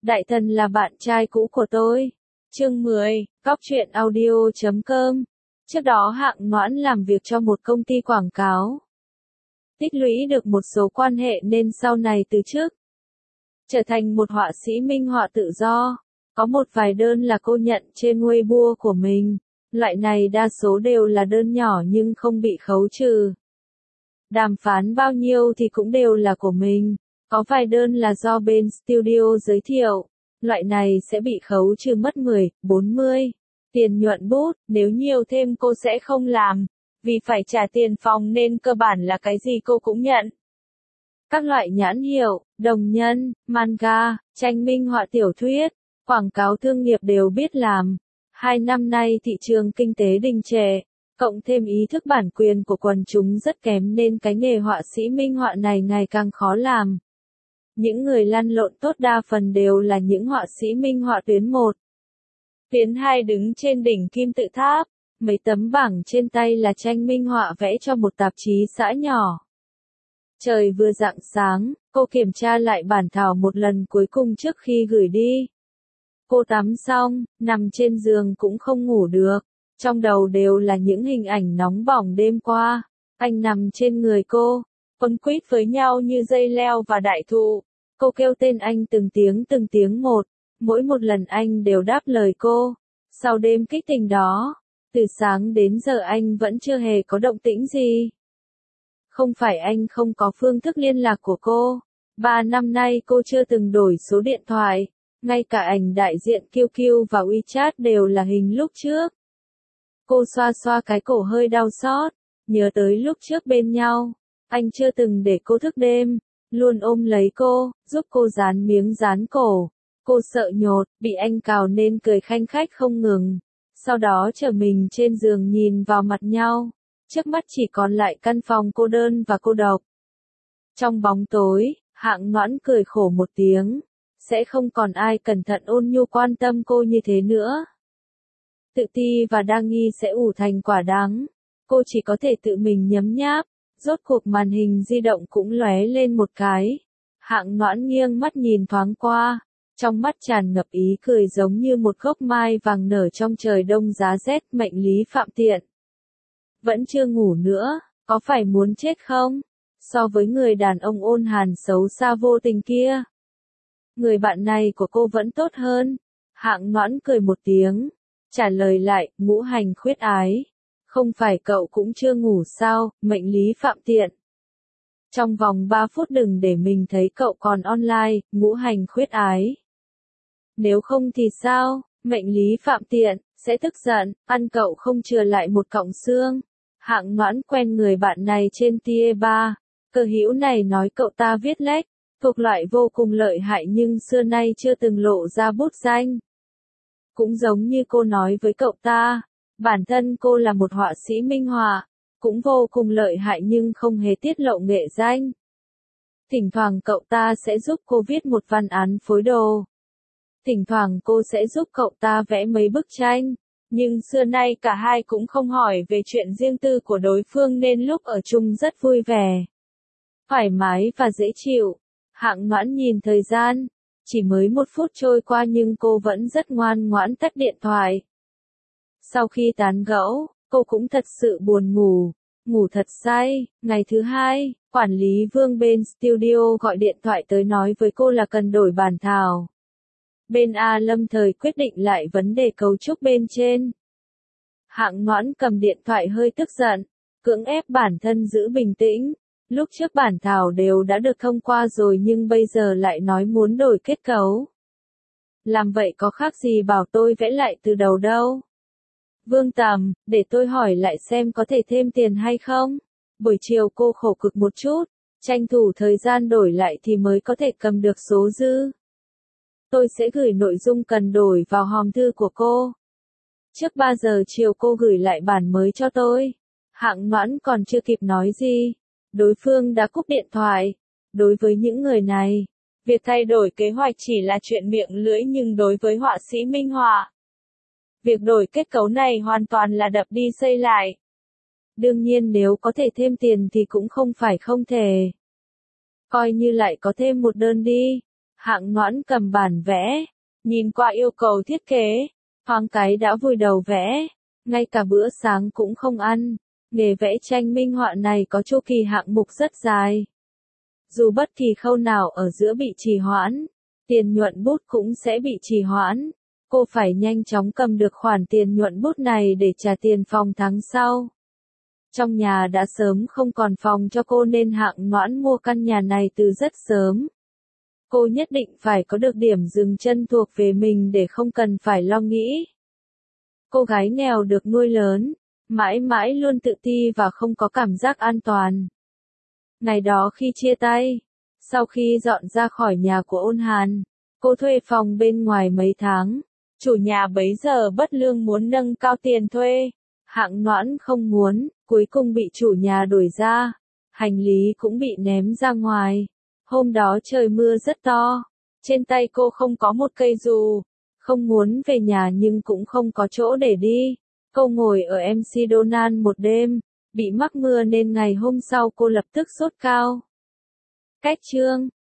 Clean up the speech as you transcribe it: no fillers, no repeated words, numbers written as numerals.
Đại thần là bạn trai cũ của tôi. Chương 10, Góc truyện audio.com. Trước đó Hạng Noãn làm việc cho một công ty quảng cáo. Tích lũy được một số quan hệ nên sau này từ chức. Trở thành một họa sĩ minh họa tự do. Có một vài đơn là cô nhận trên Weibo của mình. Loại này đa số đều là đơn nhỏ nhưng không bị khấu trừ. Đàm phán bao nhiêu thì cũng đều là của mình. Có vài đơn là do bên studio giới thiệu. Loại này sẽ bị khấu trừ mất 10, 40. Tiền nhuận bút, nếu nhiều thêm cô sẽ không làm. Vì phải trả tiền phòng nên cơ bản là cái gì cô cũng nhận. Các loại nhãn hiệu, đồng nhân, manga, tranh minh họa tiểu thuyết, quảng cáo thương nghiệp đều biết làm. 2 năm nay thị trường kinh tế đình trệ, cộng thêm ý thức bản quyền của quần chúng rất kém nên cái nghề họa sĩ minh họa này ngày càng khó làm. Những người lăn lộn tốt đa phần đều là những họa sĩ minh họa tuyến 1. Tuyến 2 đứng trên đỉnh kim tự tháp, mấy tấm bảng trên tay là tranh minh họa vẽ cho một tạp chí xã nhỏ. Trời vừa rạng sáng, cô kiểm tra lại bản thảo một lần cuối cùng trước khi gửi đi. Cô tắm xong, nằm trên giường cũng không ngủ được, trong đầu đều là những hình ảnh nóng bỏng đêm qua. Anh nằm trên người cô, quấn quýt với nhau như dây leo và đại thụ. Cô kêu tên anh từng tiếng một, mỗi một lần anh đều đáp lời cô. Sau đêm kích tình đó, từ sáng đến giờ anh vẫn chưa hề có động tĩnh gì. Không phải anh không có phương thức liên lạc của cô. 3 năm nay cô chưa từng đổi số điện thoại. Ngay cả ảnh đại diện QQ và WeChat đều là hình lúc trước. Cô xoa xoa cái cổ hơi đau xót, nhớ tới lúc trước bên nhau. Anh chưa từng để cô thức đêm, luôn ôm lấy cô, giúp cô dán miếng dán cổ. Cô sợ nhột, bị anh cào nên cười khanh khách không ngừng. Sau đó trở mình trên giường nhìn vào mặt nhau. Trước mắt chỉ còn lại căn phòng cô đơn và cô độc. Trong bóng tối, Hạng Noãn cười khổ một tiếng. Sẽ không còn ai cẩn thận ôn nhu quan tâm cô như thế nữa. Tự ti và đa nghi sẽ ủ thành quả đắng. Cô chỉ có thể tự mình nhấm nháp. Rốt cuộc màn hình di động cũng lóe lên một cái. Hạng Noãn nghiêng mắt nhìn thoáng qua. Trong mắt tràn ngập ý cười giống như một gốc mai vàng nở trong trời đông giá rét. Mệnh lý Phạm Tiện. Vẫn chưa ngủ nữa, có phải muốn chết không? So với người đàn ông ôn hàn xấu xa vô tình kia. Người bạn này của cô vẫn tốt hơn. Hạng Noãn cười một tiếng. Trả lời lại, ngũ hành khuyết ái. Không phải cậu cũng chưa ngủ sao, mệnh lý Phạm Tiện. Trong vòng 3 phút đừng để mình thấy cậu còn online, ngũ hành khuyết ái. Nếu không thì sao, mệnh lý Phạm Tiện, sẽ tức giận, ăn cậu không chừa lại một cọng xương. Hạng Noãn quen người bạn này trên Tier 3. Cơ hữu này nói cậu ta viết lách. Thuộc loại vô cùng lợi hại nhưng xưa nay chưa từng lộ ra bút danh. Cũng giống như cô nói với cậu ta, bản thân cô là một họa sĩ minh họa, cũng vô cùng lợi hại nhưng không hề tiết lộ nghệ danh. Thỉnh thoảng cậu ta sẽ giúp cô viết một văn án phối đồ. Thỉnh thoảng cô sẽ giúp cậu ta vẽ mấy bức tranh, nhưng xưa nay cả hai cũng không hỏi về chuyện riêng tư của đối phương nên lúc ở chung rất vui vẻ, thoải mái và dễ chịu. Hạng Noãn nhìn thời gian, chỉ mới 1 phút trôi qua nhưng cô vẫn rất ngoan ngoãn tắt điện thoại. Sau khi tán gẫu, cô cũng thật sự buồn ngủ, ngủ thật say. Ngày thứ 2, quản lý Vương bên studio gọi điện thoại tới nói với cô là cần đổi bản thảo. Bên A lâm thời quyết định lại vấn đề cấu trúc bên trên. Hạng Noãn cầm điện thoại hơi tức giận, cưỡng ép bản thân giữ bình tĩnh. Lúc trước bản thảo đều đã được thông qua rồi nhưng bây giờ lại nói muốn đổi kết cấu. Làm vậy có khác gì bảo tôi vẽ lại từ đầu đâu. Vương Tầm, để tôi hỏi lại xem có thể thêm tiền hay không. Buổi chiều cô khổ cực một chút, tranh thủ thời gian đổi lại thì mới có thể cầm được số dư. Tôi sẽ gửi nội dung cần đổi vào hòm thư của cô. Trước 3 giờ chiều cô gửi lại bản mới cho tôi. Hạng Noãn còn chưa kịp nói gì. Đối phương đã cúp điện thoại. Đối với những người này, việc thay đổi kế hoạch chỉ là chuyện miệng lưỡi nhưng đối với họa sĩ minh họa, việc đổi kết cấu này hoàn toàn là đập đi xây lại. Đương nhiên nếu có thể thêm tiền thì cũng không phải không thể. Coi như lại có thêm một đơn đi. Hạng Noãn cầm bản vẽ, nhìn qua yêu cầu thiết kế, thoáng cái đã vùi đầu vẽ, ngay cả bữa sáng cũng không ăn. Nghề vẽ tranh minh họa này có chu kỳ hạng mục rất dài. Dù bất kỳ khâu nào ở giữa bị trì hoãn, tiền nhuận bút cũng sẽ bị trì hoãn. Cô phải nhanh chóng cầm được khoản tiền nhuận bút này để trả tiền phòng tháng sau. Trong nhà đã sớm không còn phòng cho cô nên Hạng Noãn mua căn nhà này từ rất sớm. Cô nhất định phải có được điểm dừng chân thuộc về mình để không cần phải lo nghĩ. Cô gái nghèo được nuôi lớn, mãi mãi luôn tự ti và không có cảm giác an toàn. Ngày đó khi chia tay, sau khi dọn ra khỏi nhà của Ôn Hàn, cô thuê phòng bên ngoài mấy tháng. Chủ nhà bấy giờ bất lương muốn nâng cao tiền thuê. Hạng Noãn không muốn, cuối cùng bị chủ nhà đuổi ra. Hành lý cũng bị ném ra ngoài. Hôm đó trời mưa rất to. Trên tay cô không có một cây dù. Không muốn về nhà nhưng cũng không có chỗ để đi. Cô ngồi ở MC Donan một đêm. Bị mắc mưa nên ngày hôm sau cô lập tức sốt cao. Cách chương